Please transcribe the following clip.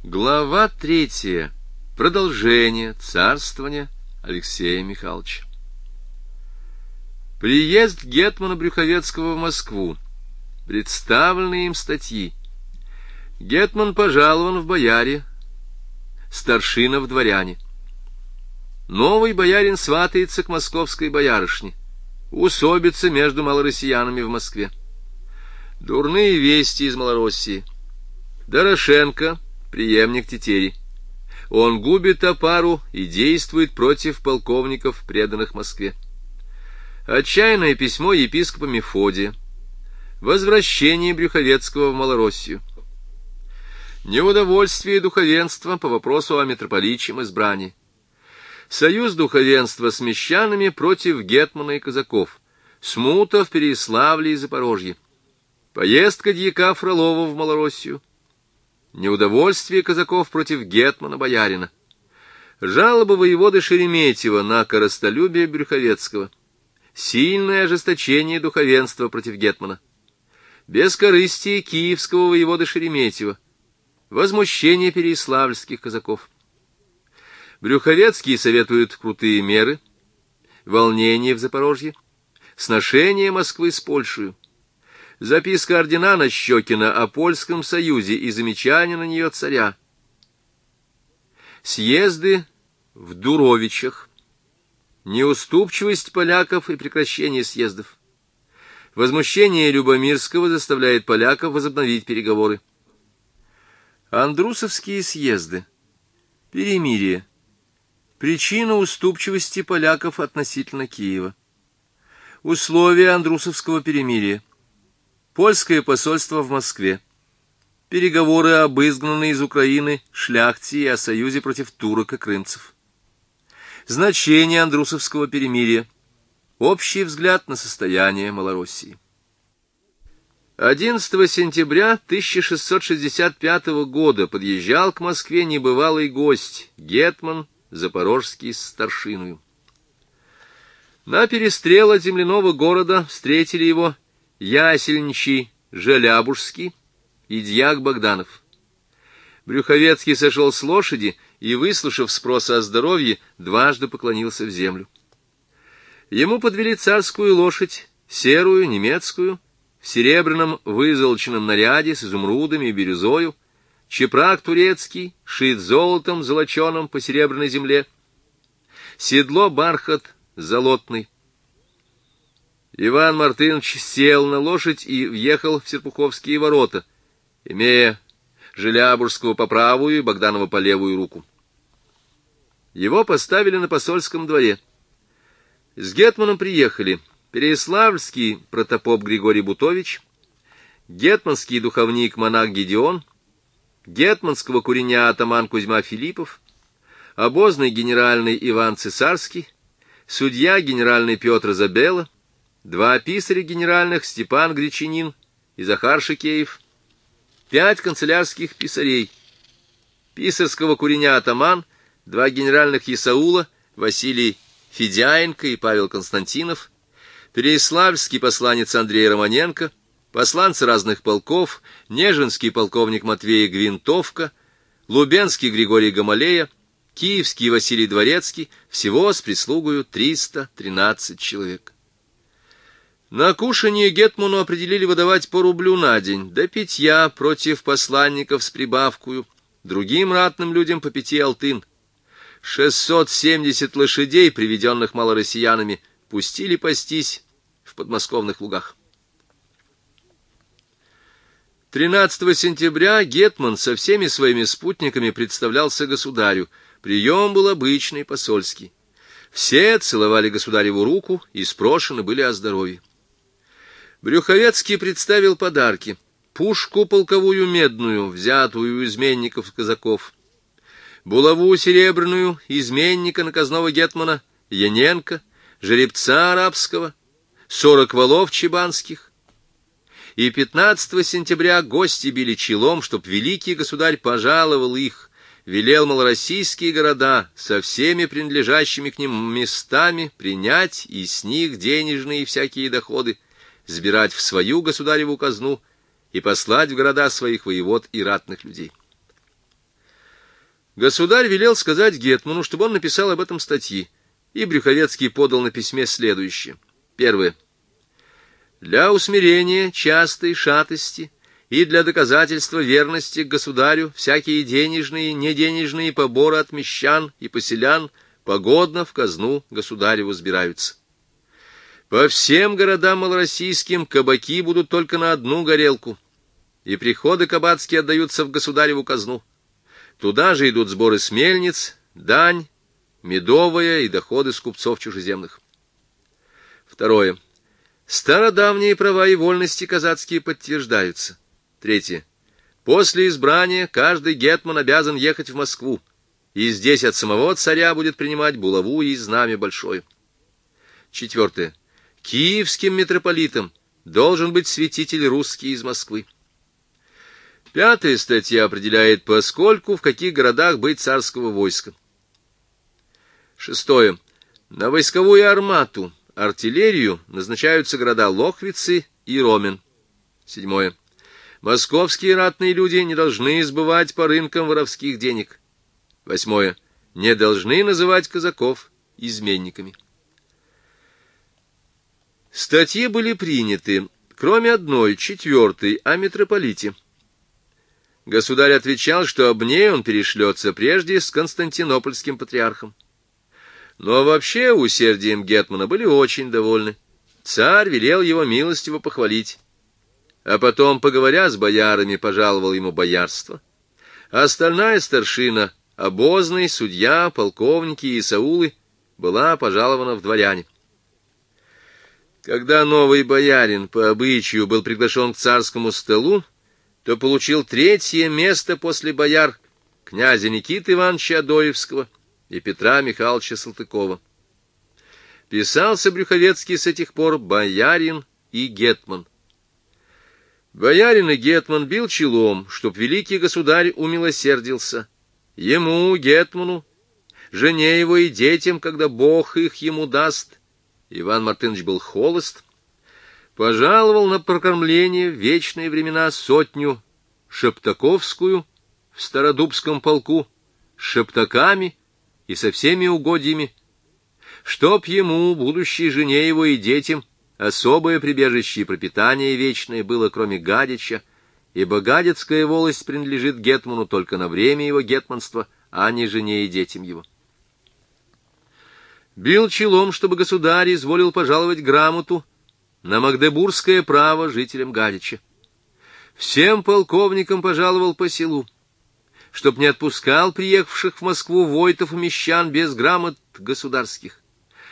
Глава 3. Продолжение царствования Алексея Михайловича. Приезд гетмана Брюховецкого в Москву. Представленные им статьи. Гетман пожалован в бояре, старшина в дворяне. Новый боярин сватается к московской боярышне. Усобица между малороссиянами в Москве. Дурные вести из Малороссии. Дорошенко, преемник Тетери. Он губит опару и действует против полковников, преданных Москве. Отчаянное письмо епископа Мефодия. Возвращение Брюховецкого в Малороссию. Неудовольствие духовенства по вопросу о митрополичьем избрании. Союз духовенства с мещанами против гетмана и казаков. Смута в Переяславле и Запорожье. Поездка дьяка Фролова в Малороссию. Неудовольствие казаков против гетмана-боярина. Жалоба воеводы Шереметьева на коростолюбие Брюховецкого. Сильное ожесточение духовенства против гетмана. Бескорыстие киевского воеводы Шереметьева. Возмущение переяславльских казаков. Брюховецкий советует крутые меры. Волнение в Запорожье. Сношение Москвы с Польшей. Записка ординана Щекина о Польском союзе и замечание на нее царя. Съезды в Дуровичах. Неуступчивость поляков и прекращение съездов. Возмущение Любомирского заставляет поляков возобновить переговоры. Андрусовские съезды. Перемирие. Причина уступчивости поляков относительно Киева. Условия Андрусовского перемирия. Польское посольство в Москве. Переговоры об изгнанной из Украины шляхте и о союзе против турок и крымцев. Значение Андрусовского перемирия. Общий взгляд на состояние Малороссии. 11 сентября 1665 года подъезжал к Москве небывалый гость, гетман Запорожский с старшиною. На перестрел от земляного города встретили его ясельничий Желябужский и дьяк Богданов. Брюховецкий сошел с лошади и, выслушав спрос о здоровье, дважды поклонился в землю. Ему подвели царскую лошадь, серую, немецкую, в серебряном вызолоченном наряде с изумрудами и бирюзою, чепрак турецкий, шит золотом золоченым по серебряной земле, седло бархат золотный. Иван Мартынович сел на лошадь и въехал в Серпуховские ворота, имея Желябужского по правую и Богданова по левую руку. Его поставили на посольском дворе. С гетманом приехали переяславльский протопоп Григорий Бутович, гетманский духовник монах Гедеон, гетманского куреня атаман Кузьма Филиппов, обозный генеральный Иван Цесарский, судья генеральный Петр Забела, два писаря генеральных Степан Гречанин и Захар Шикеев, 5 канцелярских писарей, писарского куреня атаман, 2 генеральных Исаула, Василий Федяенко и Павел Константинов, переяславльский посланец Андрей Романенко, посланцы разных полков, нежинский полковник Матвей Гвинтовка, лубенский Григорий Гамалея, киевский Василий Дворецкий, всего с прислугою 313 человек. На кушанье гетману определили выдавать по рублю на день, до питья против посланников с прибавкою, другим ратным людям по 5 алтын. 670 лошадей, приведенных малороссиянами, пустили пастись в подмосковных лугах. 13 сентября гетман со всеми своими спутниками представлялся государю. Прием был обычный, посольский. Все целовали государеву руку и спрошены были о здоровье. Брюховецкий представил подарки: пушку полковую медную, взятую у изменников-казаков, булаву серебряную изменника наказного гетмана Яненко, жеребца арабского, 40 волов чебанских. И 15 сентября гости били челом, чтоб великий государь пожаловал их, велел малороссийские города со всеми принадлежащими к ним местами принять и с них денежные и всякие доходы, сбирать в свою государеву казну и послать в города своих воевод и ратных людей. Государь велел сказать гетману, чтобы он написал об этом статьи, и Брюховецкий подал на письме следующее. Первое. Для усмирения частой шатости и для доказательства верности к государю всякие денежные и неденежные поборы от мещан и поселян погодно в казну государеву сбираются. По всем городам малороссийским кабаки будут только на одну горелку, и приходы кабацкие отдаются в государеву казну. Туда же идут сборы с мельниц, дань, медовая и доходы с купцов чужеземных. Второе. Стародавние права и вольности казацкие подтверждаются. Третье. После избрания каждый гетман обязан ехать в Москву, и здесь от самого царя будет принимать булаву и знамя большое. Четвертое. Киевским митрополитом должен быть святитель русский из Москвы. Пятая статья определяет, поскольку в каких городах быть царского войска. Шестое. На войсковую армату, артиллерию назначаются города Лохвицы и Ромен. Седьмое. Московские ратные люди не должны избывать по рынкам воровских денег. Восьмое. Не должны называть казаков изменниками. Статьи были приняты, кроме одной, четвертой, о митрополите. Государь отвечал, что об ней он перешлется прежде с константинопольским патриархом. Но вообще усердием гетмана были очень довольны. Царь велел его милостиво похвалить, а потом, поговоря с боярами, пожаловал ему боярство. Остальная старшина, обозный, судья, полковники и исаулы была пожалована в дворяне. Когда новый боярин по обычаю был приглашен к царскому столу, то получил третье место после бояр князя Никиты Ивановича Адоевского и Петра Михайловича Салтыкова. Писался Брюховецкий с этих пор боярин и гетман. Боярин и гетман бил челом, чтоб великий государь умилосердился. Ему, гетману, жене его и детям, когда Бог их ему даст. Иван Мартынович был холост, пожаловал на прокормление в вечные времена сотню шептаковскую в Стародубском полку с шептаками и со всеми угодьями, чтоб ему, будущей жене его и детям, особое прибежище и пропитание вечное было, кроме Гадича, ибо Гадицкая волость принадлежит гетману только на время его гетманства, а не жене и детям его. Бил челом, чтобы государь изволил пожаловать грамоту на магдебургское право жителям Гадича. Всем полковникам пожаловал по селу, чтоб не отпускал приехавших в Москву войтов и мещан без грамот государских.